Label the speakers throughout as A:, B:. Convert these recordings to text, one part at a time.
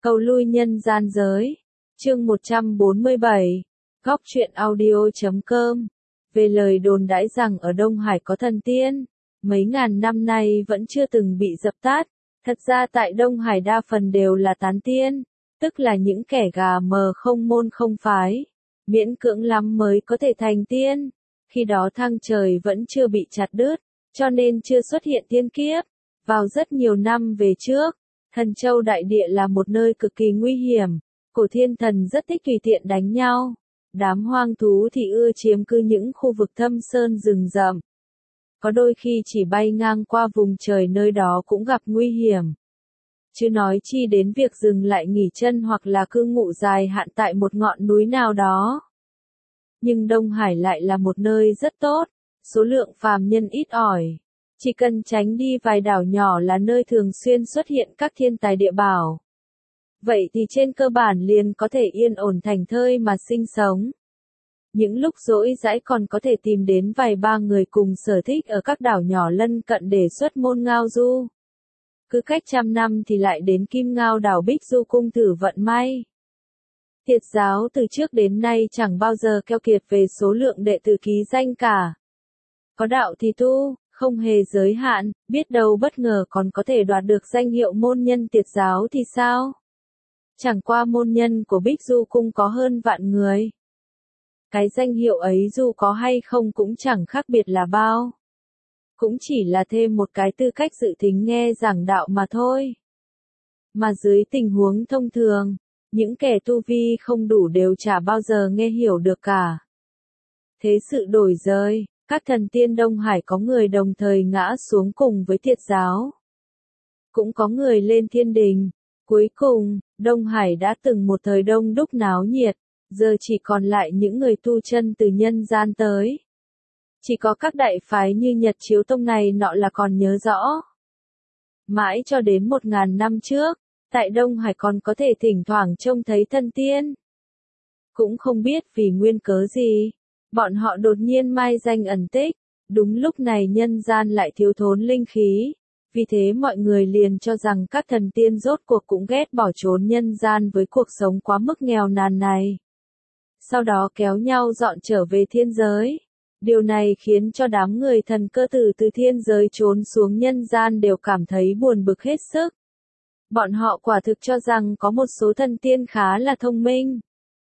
A: Cầu lui nhân gian giới. Chương 147. Góc truyện audio.com. Về lời đồn đãi rằng ở Đông Hải có thần tiên, mấy ngàn năm nay vẫn chưa từng bị dập tắt. Thật ra tại Đông Hải đa phần đều là tán tiên, tức là những kẻ gà mờ không môn không phái, miễn cưỡng lắm mới có thể thành tiên. Khi đó thang trời vẫn chưa bị chặt đứt, cho nên chưa xuất hiện tiên kiếp. Vào rất nhiều năm về trước, Thần Châu Đại Địa là một nơi cực kỳ nguy hiểm, cổ thiên thần rất thích tùy tiện đánh nhau. Đám hoang thú thì ưa chiếm cư những khu vực thâm sơn rừng rậm. Có đôi khi chỉ bay ngang qua vùng trời nơi đó cũng gặp nguy hiểm. Chứ nói chi đến việc dừng lại nghỉ chân hoặc là cư ngụ dài hạn tại một ngọn núi nào đó. Nhưng Đông Hải lại là một nơi rất tốt, số lượng phàm nhân ít ỏi. Chỉ cần tránh đi vài đảo nhỏ là nơi thường xuyên xuất hiện các thiên tài địa bảo. Vậy thì trên cơ bản liền có thể yên ổn thành thơi mà sinh sống. Những lúc rỗi rãi còn có thể tìm đến vài ba người cùng sở thích ở các đảo nhỏ lân cận để xuất môn ngao du. Cứ cách 100 năm thì lại đến Kim Ngao đảo Bích Du cung thử vận may. Tiệt giáo từ trước đến nay chẳng bao giờ keo kiệt về số lượng đệ tử ký danh cả. Có đạo thì tu, không hề giới hạn, biết đâu bất ngờ còn có thể đoạt được danh hiệu môn nhân tiệt giáo thì sao? Chẳng qua môn nhân của Bích Du cung có hơn vạn người. Cái danh hiệu ấy dù có hay không cũng chẳng khác biệt là bao. Cũng chỉ là thêm một cái tư cách dự thính nghe giảng đạo mà thôi. Mà dưới tình huống thông thường, những kẻ tu vi không đủ đều chả bao giờ nghe hiểu được cả. Thế sự đổi rời, các thần tiên Đông Hải có người đồng thời ngã xuống cùng với tiệt giáo. Cũng có người lên thiên đình. Cuối cùng, Đông Hải đã từng một thời đông đúc náo nhiệt, giờ chỉ còn lại những người tu chân từ nhân gian tới. Chỉ có các đại phái như Nhật Chiếu Tông này nọ là còn nhớ rõ. Mãi cho đến 1000 năm trước, tại Đông Hải còn có thể thỉnh thoảng trông thấy thần tiên. Cũng không biết vì nguyên cớ gì, bọn họ đột nhiên mai danh ẩn tích, đúng lúc này nhân gian lại thiếu thốn linh khí. Vì thế mọi người liền cho rằng các thần tiên rốt cuộc cũng ghét bỏ trốn nhân gian với cuộc sống quá mức nghèo nàn này. Sau đó kéo nhau dọn trở về thiên giới. Điều này khiến cho đám người thần cơ tử từ thiên giới trốn xuống nhân gian đều cảm thấy buồn bực hết sức. Bọn họ quả thực cho rằng có một số thần tiên khá là thông minh.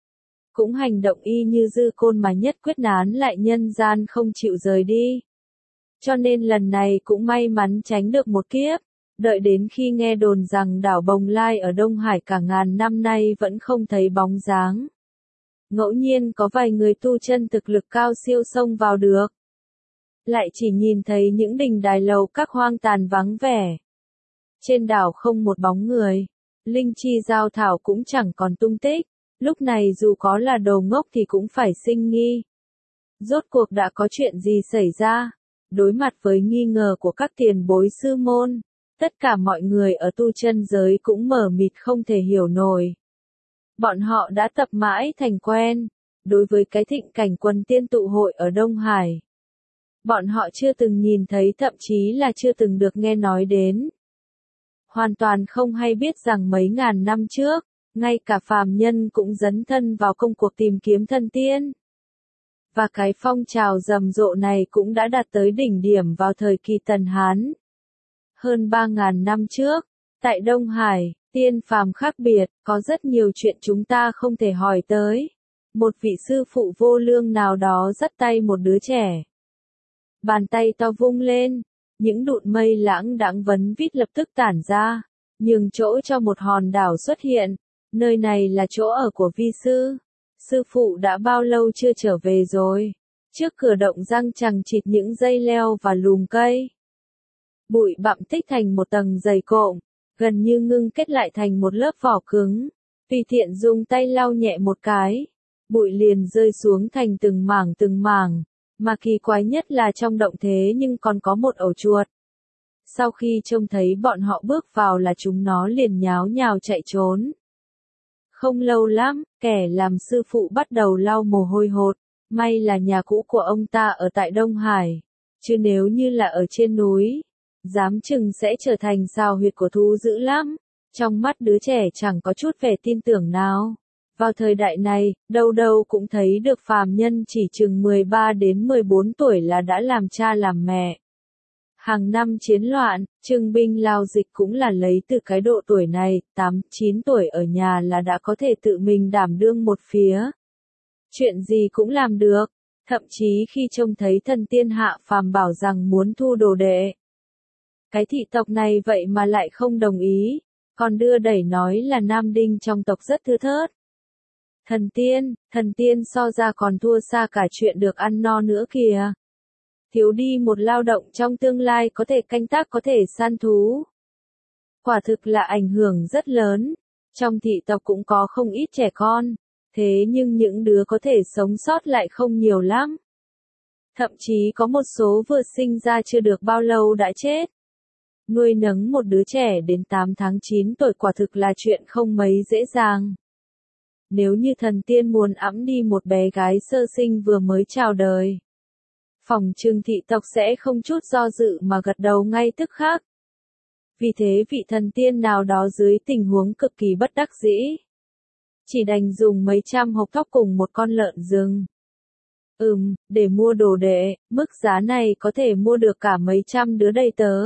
A: Cũng hành động y như dư côn mà nhất quyết nán lại nhân gian không chịu rời đi. Cho nên lần này cũng may mắn tránh được một kiếp, đợi đến khi nghe đồn rằng đảo Bồng Lai ở Đông Hải cả ngàn năm nay vẫn không thấy bóng dáng. Ngẫu nhiên có vài người tu chân thực lực cao siêu xông vào được. Lại chỉ nhìn thấy những đình đài lầu các hoang tàn vắng vẻ. Trên đảo không một bóng người, linh chi giao thảo cũng chẳng còn tung tích, lúc này dù có là đồ ngốc thì cũng phải sinh nghi. Rốt cuộc đã có chuyện gì xảy ra? Đối mặt với nghi ngờ của các tiền bối sư môn, tất cả mọi người ở tu chân giới cũng mờ mịt không thể hiểu nổi. Bọn họ đã tập mãi thành quen, đối với cái thịnh cảnh quần tiên tụ hội ở Đông Hải. Bọn họ chưa từng nhìn thấy, thậm chí là chưa từng được nghe nói đến. Hoàn toàn không hay biết rằng mấy ngàn năm trước, ngay cả phàm nhân cũng dấn thân vào công cuộc tìm kiếm thần tiên. Và cái phong trào rầm rộ này cũng đã đạt tới đỉnh điểm vào thời kỳ Tần Hán. Hơn 3000 năm trước, tại Đông Hải, tiên phàm khác biệt, có rất nhiều chuyện chúng ta không thể hỏi tới. Một vị sư phụ vô lương nào đó dắt tay một đứa trẻ. Bàn tay to vung lên, những đụn mây lãng đãng vấn vít lập tức tản ra, nhường chỗ cho một hòn đảo xuất hiện. Nơi này là chỗ ở của vi sư. Sư phụ đã bao lâu chưa trở về rồi? Trước cửa động răng chằng chịt những dây leo và lùm cây. Bụi bặm tích thành một tầng dày cộm, gần như ngưng kết lại thành một lớp vỏ cứng. Tùy tiện dùng tay lau nhẹ một cái, bụi liền rơi xuống thành từng mảng, mà kỳ quái nhất là trong động thế nhưng còn có một ổ chuột. Sau khi trông thấy bọn họ bước vào là chúng nó liền nháo nhào chạy trốn. Không lâu lắm, kẻ làm sư phụ bắt đầu lau mồ hôi hột, may là nhà cũ của ông ta ở tại Đông Hải, chứ nếu như là ở trên núi, dám chừng sẽ trở thành sao huyệt của thú dữ lắm. Trong mắt đứa trẻ chẳng có chút vẻ tin tưởng nào. Vào thời đại này, đâu đâu cũng thấy được phàm nhân chỉ chừng 13 đến 14 tuổi là đã làm cha làm mẹ. Hàng năm chiến loạn, trưng binh lao dịch cũng là lấy từ cái độ tuổi này, 8, 9 tuổi ở nhà là đã có thể tự mình đảm đương một phía. Chuyện gì cũng làm được, thậm chí khi trông thấy thần tiên hạ phàm bảo rằng muốn thu đồ đệ. Cái thị tộc này vậy mà lại không đồng ý, còn đưa đẩy nói là nam đinh trong tộc rất thưa thớt. Thần tiên so ra còn thua xa cả chuyện được ăn no nữa kìa. Thiếu đi một lao động trong tương lai có thể canh tác có thể săn thú. Quả thực là ảnh hưởng rất lớn. Trong thị tộc cũng có không ít trẻ con, thế nhưng những đứa có thể sống sót lại không nhiều lắm. Thậm chí có một số vừa sinh ra chưa được bao lâu đã chết. Nuôi nấng một đứa trẻ đến 8 tháng 9 tuổi quả thực là chuyện không mấy dễ dàng. Nếu như thần tiên muốn ẵm đi một bé gái sơ sinh vừa mới chào đời, phỏng chừng thị tộc sẽ không chút do dự mà gật đầu ngay tức khắc. Vì thế vị thần tiên nào đó dưới tình huống cực kỳ bất đắc dĩ, chỉ đành dùng mấy trăm hộp thóc cùng một con lợn rừng. Để mua đồ đệ, mức giá này có thể mua được cả mấy trăm đứa đầy tớ.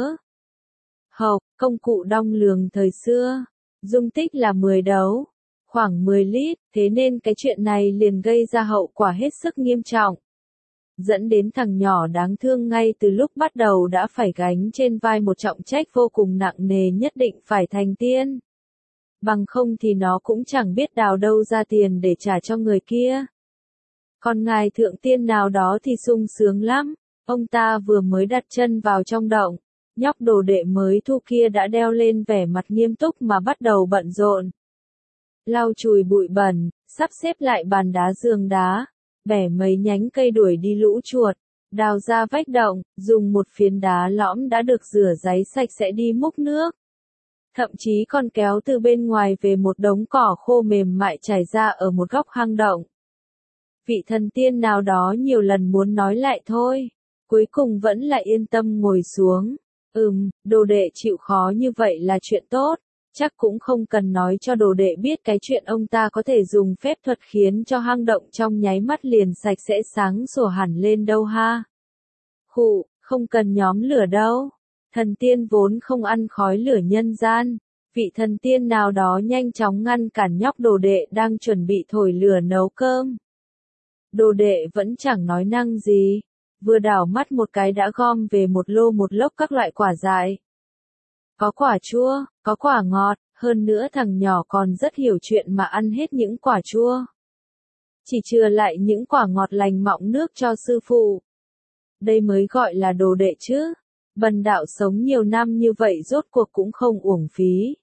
A: Hộp, công cụ đong lường thời xưa, dung tích là 10 đấu, khoảng 10 lít, thế nên cái chuyện này liền gây ra hậu quả hết sức nghiêm trọng. Dẫn đến thằng nhỏ đáng thương ngay từ lúc bắt đầu đã phải gánh trên vai một trọng trách vô cùng nặng nề nhất định phải thành tiên. Bằng không thì nó cũng chẳng biết đào đâu ra tiền để trả cho người kia. Còn ngài thượng tiên nào đó thì sung sướng lắm, ông ta vừa mới đặt chân vào trong động, nhóc đồ đệ mới thu kia đã đeo lên vẻ mặt nghiêm túc mà bắt đầu bận rộn. Lau chùi bụi bẩn, sắp xếp lại bàn đá giường đá, bẻ mấy nhánh cây đuổi đi lũ chuột, đào ra vách động, dùng một phiến đá lõm đã được rửa ráy sạch sẽ đi múc nước. Thậm chí còn kéo từ bên ngoài về một đống cỏ khô mềm mại trải ra ở một góc hang động. Vị thần tiên nào đó nhiều lần muốn nói lại thôi, cuối cùng vẫn là yên tâm ngồi xuống. Đồ đệ chịu khó như vậy là chuyện tốt, chắc cũng không cần nói cho đồ đệ biết cái chuyện ông ta có thể dùng phép thuật khiến cho hang động trong nháy mắt liền sạch sẽ sáng sủa hẳn lên đâu ha. Không cần nhóm lửa đâu. Thần tiên vốn không ăn khói lửa nhân gian, vị thần tiên nào đó nhanh chóng ngăn cản nhóc đồ đệ đang chuẩn bị thổi lửa nấu cơm. Đồ đệ vẫn chẳng nói năng gì, vừa đảo mắt một cái đã gom về một lô một lốc các loại quả dại. Có quả chua, có quả ngọt, hơn nữa thằng nhỏ còn rất hiểu chuyện mà ăn hết những quả chua. Chỉ chừa lại những quả ngọt lành mọng nước cho sư phụ. Đây mới gọi là đồ đệ chứ. Bần đạo sống nhiều năm như vậy rốt cuộc cũng không uổng phí.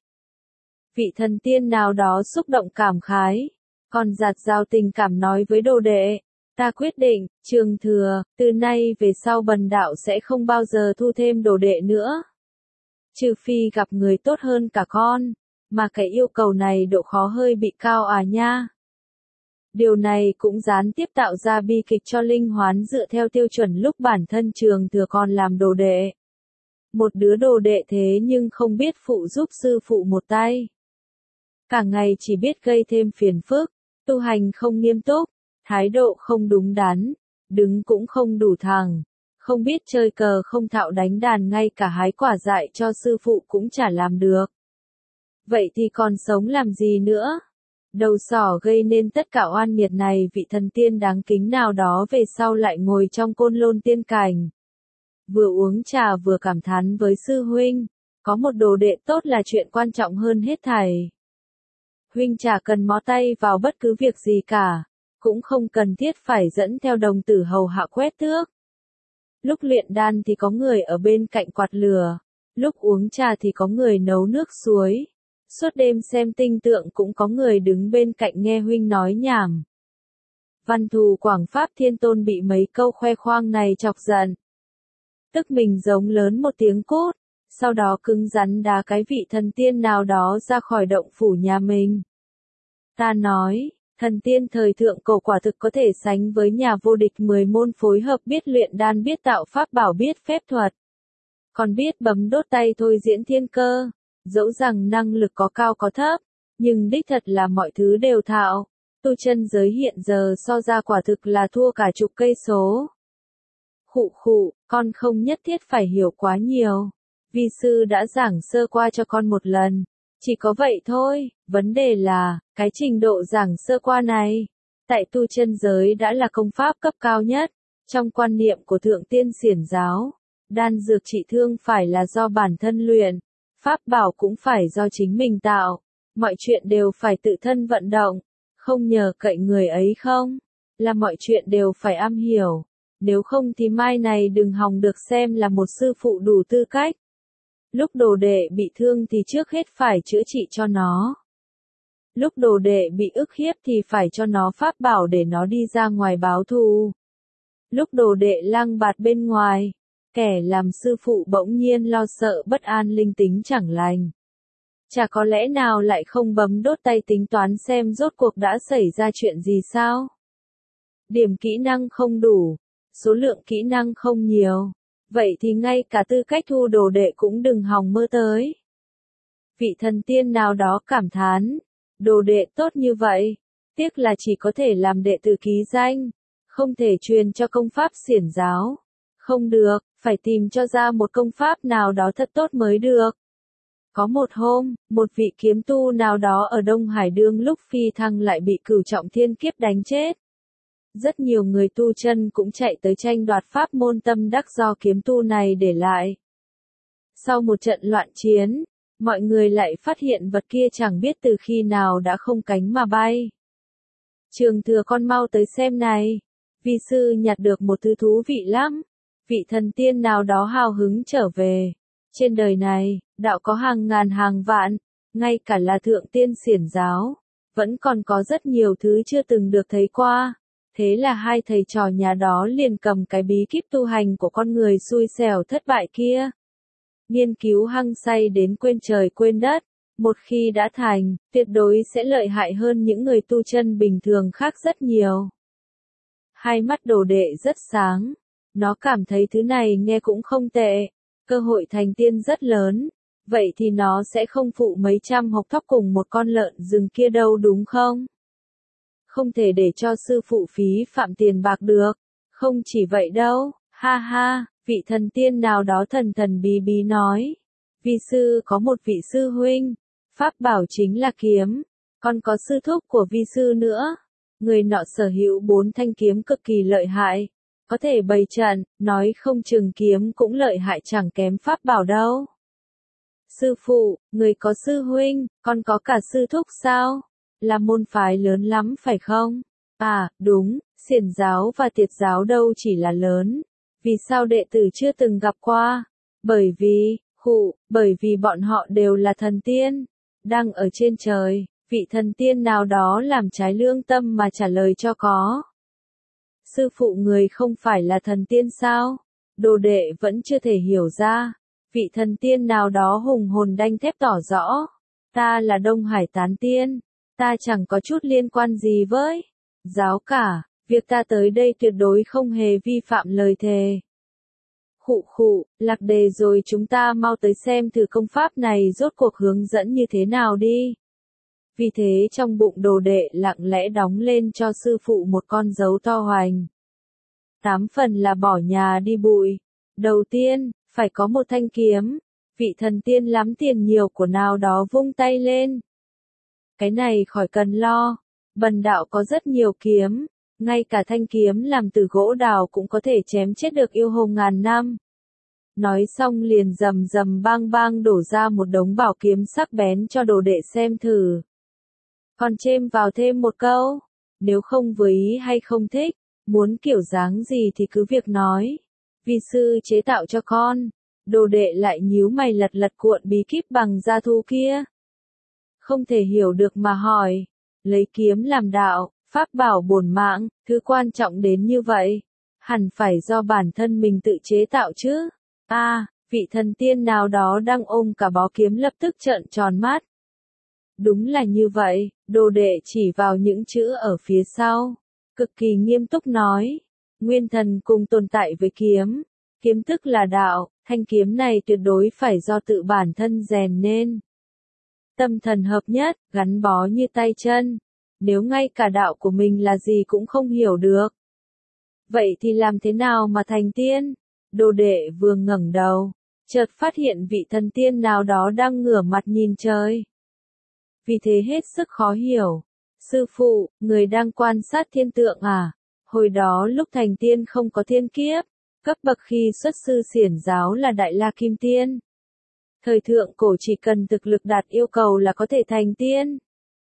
A: Vị thần tiên nào đó xúc động cảm khái, còn dạt dào tình cảm nói với đồ đệ, ta quyết định, Trường Thừa, từ nay về sau bần đạo sẽ không bao giờ thu thêm đồ đệ nữa. Trừ phi gặp người tốt hơn cả con, mà cái yêu cầu này độ khó hơi bị cao à nha. Điều này cũng gián tiếp tạo ra bi kịch cho Linh Hoán dựa theo tiêu chuẩn lúc bản thân Trường Thừa còn làm đồ đệ. Một đứa đồ đệ thế nhưng không biết phụ giúp sư phụ một tay. Cả ngày chỉ biết gây thêm phiền phức, tu hành không nghiêm túc, thái độ không đúng đắn, đứng cũng không đủ thẳng, không biết chơi cờ không thạo đánh đàn ngay cả hái quả dại cho sư phụ cũng chả làm được. Vậy thì còn sống làm gì nữa? Đầu sỏ gây nên tất cả oan nghiệt này vị thần tiên đáng kính nào đó về sau lại ngồi trong côn lôn tiên cảnh. Vừa uống trà vừa cảm thán với sư huynh, có một đồ đệ tốt là chuyện quan trọng hơn hết thảy. Huynh chả cần mó tay vào bất cứ việc gì cả, cũng không cần thiết phải dẫn theo đồng tử hầu hạ quét tước. Lúc luyện đan thì có người ở bên cạnh quạt lửa, lúc uống trà thì có người nấu nước suối, suốt đêm xem tinh tượng cũng có người đứng bên cạnh nghe huynh nói nhảm. Văn thù Quảng Pháp Thiên Tôn bị mấy câu khoe khoang này chọc giận. Tức mình giống lớn một tiếng cốt, sau đó cứng rắn đá cái vị thần tiên nào đó ra khỏi động phủ nhà mình. Ta nói, thần tiên thời thượng cổ quả thực có thể sánh với nhà vô địch 10 môn phối hợp biết luyện đan biết tạo pháp bảo biết phép thuật. Còn biết bấm đốt tay thôi diễn thiên cơ. Dẫu rằng năng lực có cao có thấp, nhưng đích thật là mọi thứ đều thạo. Tu chân giới hiện giờ so ra quả thực là thua cả chục cây số. Khụ khụ, con không nhất thiết phải hiểu quá nhiều. Vi sư đã giảng sơ qua cho con một lần. Chỉ có vậy thôi, vấn đề là, cái trình độ giảng sơ qua này, tại tu chân giới đã là công pháp cấp cao nhất. Trong quan niệm của Thượng Tiên Xiển giáo, đan dược trị thương phải là do bản thân luyện, pháp bảo cũng phải do chính mình tạo, mọi chuyện đều phải tự thân vận động, không nhờ cậy người ấy không, là mọi chuyện đều phải am hiểu, nếu không thì mai này đừng hòng được xem là một sư phụ đủ tư cách. Lúc đồ đệ bị thương thì trước hết phải chữa trị cho nó. Lúc đồ đệ bị ức hiếp thì phải cho nó pháp bảo để nó đi ra ngoài báo thù. Lúc đồ đệ lang bạt bên ngoài, kẻ làm sư phụ bỗng nhiên lo sợ bất an linh tính chẳng lành. Chả có lẽ nào lại không bấm đốt tay tính toán xem rốt cuộc đã xảy ra chuyện gì sao? Điểm kỹ năng không đủ, số lượng kỹ năng không nhiều, vậy thì ngay cả tư cách thu đồ đệ cũng đừng hòng mơ tới. Vị thần tiên nào đó cảm thán, đồ đệ tốt như vậy, tiếc là chỉ có thể làm đệ tử ký danh, không thể truyền cho công pháp xiển giáo. Không được, phải tìm cho ra một công pháp nào đó thật tốt mới được. Có một hôm, một vị kiếm tu nào đó ở Đông Hải đương lúc phi thăng lại bị Cửu Trọng Thiên Kiếp đánh chết. Rất nhiều người tu chân cũng chạy tới tranh đoạt pháp môn tâm đắc do kiếm tu này để lại. Sau một trận loạn chiến, mọi người lại phát hiện vật kia chẳng biết từ khi nào đã không cánh mà bay. Trường Thừa con mau tới xem này, vi sư nhặt được một thứ thú vị lắm. Vị thần tiên nào đó hào hứng trở về. Trên đời này, đạo có hàng ngàn hàng vạn, ngay cả là Thượng Tiên Xiển giáo, vẫn còn có rất nhiều thứ chưa từng được thấy qua. Thế là hai thầy trò nhà đó liền cầm cái bí kíp tu hành của con người xui xẻo thất bại kia. Nghiên cứu hăng say đến quên trời quên đất, một khi đã thành, tuyệt đối sẽ lợi hại hơn những người tu chân bình thường khác rất nhiều. Hai mắt đồ đệ rất sáng. Nó cảm thấy thứ này nghe cũng không tệ, cơ hội thành tiên rất lớn, vậy thì nó sẽ không phụ mấy trăm hộc thóc cùng một con lợn rừng kia đâu đúng không? Không thể để cho sư phụ phí phạm tiền bạc được, không chỉ vậy đâu, ha ha, vị thần tiên nào đó thần thần bí bí nói. Vi sư có một vị sư huynh, pháp bảo chính là kiếm, còn có sư thúc của vi sư nữa. Người nọ sở hữu 4 thanh kiếm cực kỳ lợi hại. Có thể bày trận, nói không chừng kiếm cũng lợi hại chẳng kém pháp bảo đâu. Sư phụ, người có sư huynh, còn có cả sư thúc sao? Là môn phái lớn lắm phải không? À, đúng, xiển giáo và tiệt giáo đâu chỉ là lớn. Vì sao đệ tử chưa từng gặp qua? Bởi vì bọn họ đều là thần tiên. Đang ở trên trời, vị thần tiên nào đó làm trái lương tâm mà trả lời cho có. Sư phụ người không phải là thần tiên sao? Đồ đệ vẫn chưa thể hiểu ra. Vị thần tiên nào đó hùng hồn đanh thép tỏ rõ. Ta là Đông Hải tán tiên. Ta chẳng có chút liên quan gì với giáo cả. Việc ta tới đây tuyệt đối không hề vi phạm lời thề. Khụ, lạc đề rồi chúng ta mau tới xem thử công pháp này rốt cuộc hướng dẫn như thế nào đi. Vì thế trong bụng đồ đệ lặng lẽ đóng lên cho sư phụ một con dấu to hoành. 8 phần là bỏ nhà đi bụi. Đầu tiên, phải có một thanh kiếm. Vị thần tiên lắm tiền nhiều của nào đó vung tay lên. Cái này khỏi cần lo. Bần đạo có rất nhiều kiếm. Ngay cả thanh kiếm làm từ gỗ đào cũng có thể chém chết được yêu hồn ngàn năm. Nói xong liền rầm rầm bang bang đổ ra một đống bảo kiếm sắc bén cho đồ đệ xem thử. Còn chêm vào thêm một câu, nếu không vừa ý hay không thích, muốn kiểu dáng gì thì cứ việc nói. Vi sư chế tạo cho con. Đồ đệ lại nhíu mày lật lật cuộn bí kíp bằng da thú kia. Không thể hiểu được mà hỏi, lấy kiếm làm đạo, pháp bảo bổn mạng, thứ quan trọng đến như vậy, hẳn phải do bản thân mình tự chế tạo chứ. Vị thần tiên nào đó đang ôm cả bó kiếm lập tức trợn tròn mắt. Đúng là như vậy, đồ đệ chỉ vào những chữ ở phía sau, cực kỳ nghiêm túc nói, nguyên thần cùng tồn tại với kiếm, kiếm tức là đạo, thanh kiếm này tuyệt đối phải do tự bản thân rèn nên. tâm thần hợp nhất, gắn bó như tay chân. Nếu ngay cả đạo của mình là gì cũng không hiểu được, vậy thì làm thế nào mà thành tiên? Đồ đệ vừa ngẩng đầu, chợt phát hiện vị thần tiên nào đó đang ngửa mặt nhìn trời. Vì thế hết sức khó hiểu. Sư phụ, người đang quan sát thiên tượng à? Hồi đó lúc thành tiên không có thiên kiếp, cấp bậc khi xuất sư xiển giáo là Đại La Kim Tiên. Thời thượng cổ chỉ cần thực lực đạt yêu cầu là có thể thành tiên.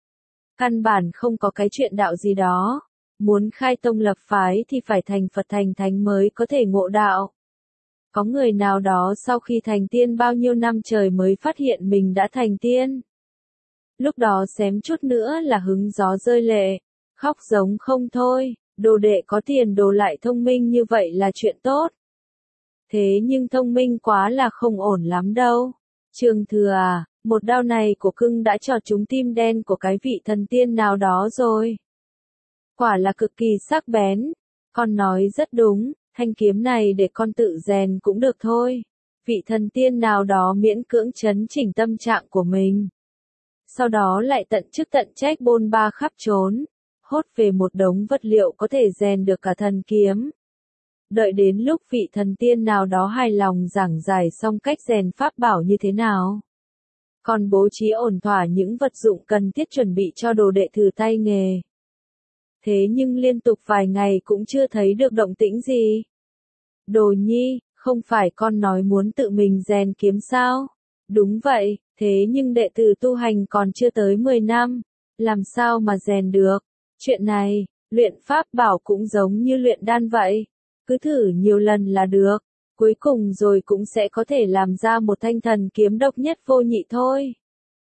A: Căn bản không có cái chuyện đạo gì đó. Muốn khai tông lập phái thì phải thành Phật thành thánh mới có thể ngộ đạo. Có người nào đó sau khi thành tiên bao nhiêu năm trời mới phát hiện mình đã thành tiên. Lúc đó xém chút nữa là hứng gió rơi lệ, khóc giống không thôi, đồ đệ có tiền đồ lại thông minh như vậy là chuyện tốt. Thế nhưng thông minh quá là không ổn lắm đâu. Trường Thừa à, một đao này của cưng đã chọt trúng tim đen của cái vị thần tiên nào đó rồi. Quả là cực kỳ sắc bén. Con nói rất đúng, thanh kiếm này để con tự rèn cũng được thôi. Vị thần tiên nào đó miễn cưỡng chấn chỉnh tâm trạng của mình. Sau đó lại tận chức tận trách bôn ba khắp trốn, hốt về một đống vật liệu có thể rèn được cả thần kiếm. Đợi đến lúc vị thần tiên nào đó hài lòng giảng giải xong cách rèn pháp bảo như thế nào. Còn bố trí ổn thỏa những vật dụng cần thiết chuẩn bị cho đồ đệ thử tay nghề. Thế nhưng liên tục vài ngày cũng chưa thấy được động tĩnh gì. Đồ nhi, không phải con nói muốn tự mình rèn kiếm sao? Đúng vậy, thế nhưng đệ tử tu hành còn chưa tới 10 năm, làm sao mà rèn được? Chuyện này, luyện pháp bảo cũng giống như luyện đan vậy, cứ thử nhiều lần là được, cuối cùng rồi cũng sẽ có thể làm ra một thanh thần kiếm độc nhất vô nhị thôi.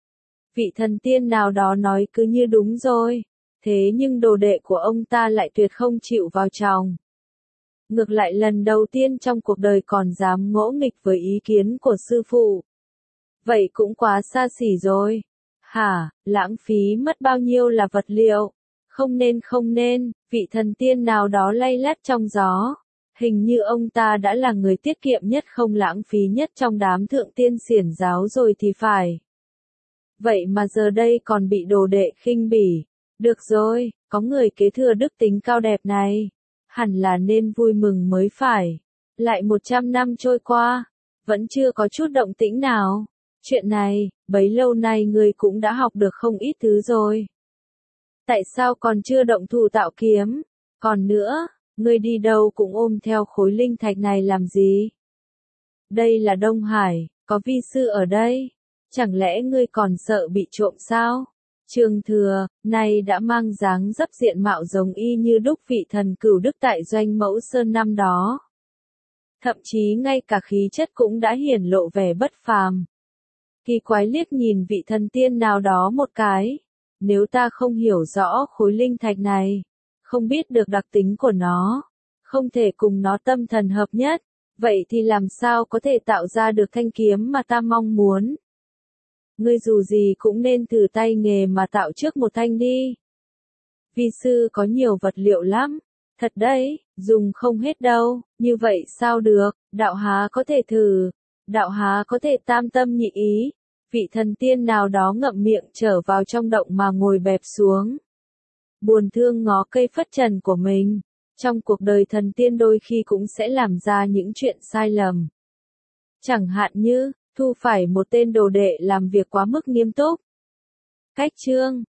A: Vị thần tiên nào đó nói cứ như đúng rồi, thế nhưng đồ đệ của ông ta lại tuyệt không chịu vào trong. Ngược lại lần đầu tiên trong cuộc đời còn dám ngỗ nghịch với ý kiến của sư phụ. Vậy cũng quá xa xỉ rồi. Hả, lãng phí mất bao nhiêu là vật liệu. Không nên, vị thần tiên nào đó lay lắt trong gió. Hình như ông ta đã là người tiết kiệm nhất không lãng phí nhất trong đám thượng tiên xiển giáo rồi thì phải. Vậy mà giờ đây còn bị đồ đệ khinh bỉ. Được rồi, có người kế thừa đức tính cao đẹp này. Hẳn là nên vui mừng mới phải. Lại 100 năm trôi qua, vẫn chưa có chút động tĩnh nào. Chuyện này, bấy lâu nay ngươi cũng đã học được không ít thứ rồi. Tại sao còn chưa động thủ tạo kiếm? Còn nữa, ngươi đi đâu cũng ôm theo khối linh thạch này làm gì? Đây là Đông Hải, có vi sư ở đây. Chẳng lẽ ngươi còn sợ bị trộm sao? Trường Thừa, nay đã mang dáng dấp diện mạo giống y như đúc vị thần Cửu Đức tại Doanh Mẫu Sơn năm đó. Thậm chí ngay cả khí chất cũng đã hiển lộ vẻ bất phàm. Kỳ quái liếc nhìn vị thần tiên nào đó một cái. Nếu ta không hiểu rõ khối linh thạch này, không biết được đặc tính của nó, không thể cùng nó tâm thần hợp nhất, vậy thì làm sao có thể tạo ra được thanh kiếm mà ta mong muốn? Ngươi dù gì cũng nên thử tay nghề mà tạo trước một thanh đi. Vi sư có nhiều vật liệu lắm. Thật đấy, dùng không hết đâu, như vậy sao được, đạo há có thể thử, đạo há có thể tam tâm nhị ý. Vị thần tiên nào đó ngậm miệng trở vào trong động mà ngồi bẹp xuống. Buồn thương ngó cây phất trần của mình. Trong cuộc đời thần tiên đôi khi cũng sẽ làm ra những chuyện sai lầm. Chẳng hạn như, thu phải một tên đồ đệ làm việc quá mức nghiêm túc. Cách chương